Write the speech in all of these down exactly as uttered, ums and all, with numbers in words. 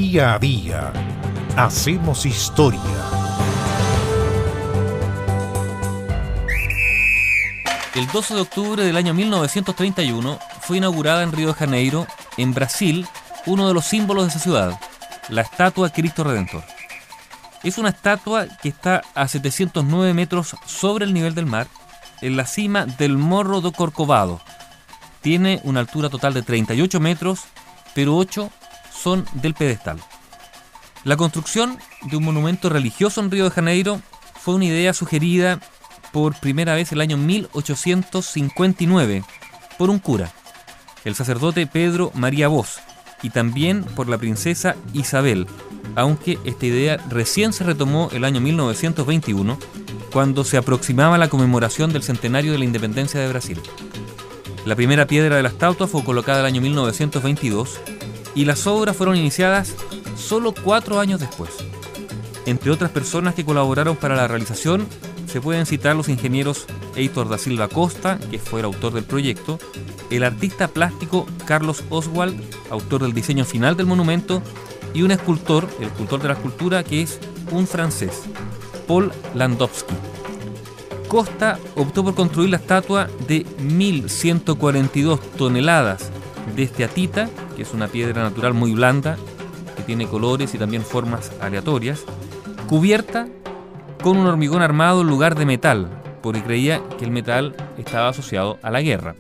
Día a día hacemos historia. El doce de octubre del año mil novecientos treinta y uno fue inaugurada en Río de Janeiro, en Brasil, uno de los símbolos de esa ciudad, la estatua Cristo Redentor. Es una estatua que está a setecientos nueve metros sobre el nivel del mar, en la cima del Morro do Corcovado. Tiene una altura total de treinta y ocho metros, pero ocho son del pedestal. La construcción de un monumento religioso en Río de Janeiro fue una idea sugerida por primera vez el año mil ochocientos cincuenta y nueve por un cura, el sacerdote Pedro María Voz, y también por la princesa Isabel, aunque esta idea recién se retomó el año mil novecientos veintiuno, cuando se aproximaba la conmemoración del centenario de la independencia de Brasil. La primera piedra de la estatua fue colocada el año mil novecientos veintidós y las obras fueron iniciadas solo cuatro años después. Entre otras personas que colaboraron para la realización, se pueden citar los ingenieros Heitor da Silva Costa, que fue el autor del proyecto, el artista plástico Carlos Oswald, autor del diseño final del monumento, y un escultor, el escultor de la escultura, que es un francés, Paul Landowski. Costa optó por construir la estatua de mil ciento cuarenta y dos toneladas de esteatita, que es una piedra natural muy blanda, que tiene colores y también formas aleatorias, cubierta con un hormigón armado en lugar de metal, porque creía que el metal estaba asociado a la guerra.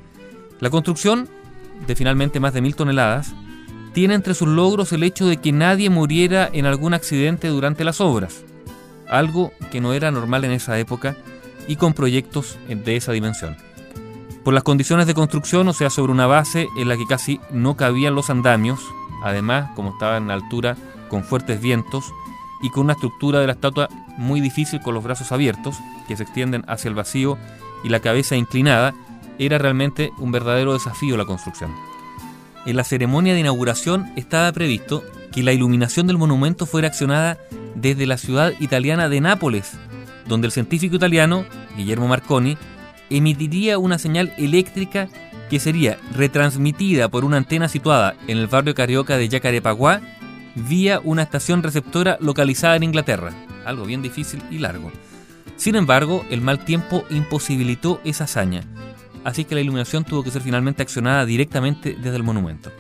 La construcción, de finalmente más de mil toneladas, tiene entre sus logros el hecho de que nadie muriera en algún accidente durante las obras, algo que no era normal en esa época y con proyectos de esa dimensión. Por las condiciones de construcción, o sea, sobre una base en la que casi no cabían los andamios, además, como estaba en altura, con fuertes vientos y con una estructura de la estatua muy difícil con los brazos abiertos, que se extienden hacia el vacío y la cabeza inclinada, era realmente un verdadero desafío la construcción. En la ceremonia de inauguración estaba previsto que la iluminación del monumento fuera accionada desde la ciudad italiana de Nápoles, donde el científico italiano, Guillermo Marconi, emitiría una señal eléctrica que sería retransmitida por una antena situada en el barrio carioca de Jacarepaguá vía una estación receptora localizada en Inglaterra, algo bien difícil y largo. Sin embargo, el mal tiempo imposibilitó esa hazaña, así que la iluminación tuvo que ser finalmente accionada directamente desde el monumento.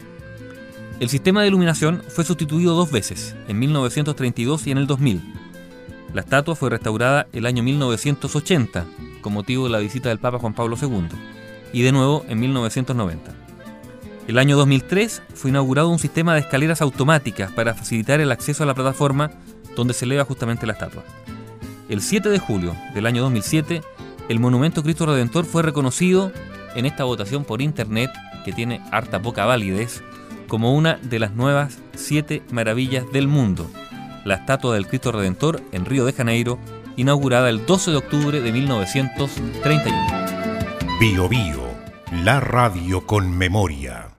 El sistema de iluminación fue sustituido dos veces, en mil novecientos treinta y dos y en el dos mil. La estatua fue restaurada el año mil novecientos ochenta, con motivo de la visita del Papa Juan Pablo segundo, y de nuevo en mil novecientos noventa. El año dos mil tres fue inaugurado un sistema de escaleras automáticas para facilitar el acceso a la plataforma donde se eleva justamente la estatua. El siete de julio del año dos mil siete, el monumento Cristo Redentor fue reconocido en esta votación por internet, que tiene harta poca validez, como una de las nuevas siete maravillas del mundo, la estatua del Cristo Redentor en Río de Janeiro, inaugurada el doce de octubre de mil novecientos treinta y uno. Bio Bio, la radio con memoria.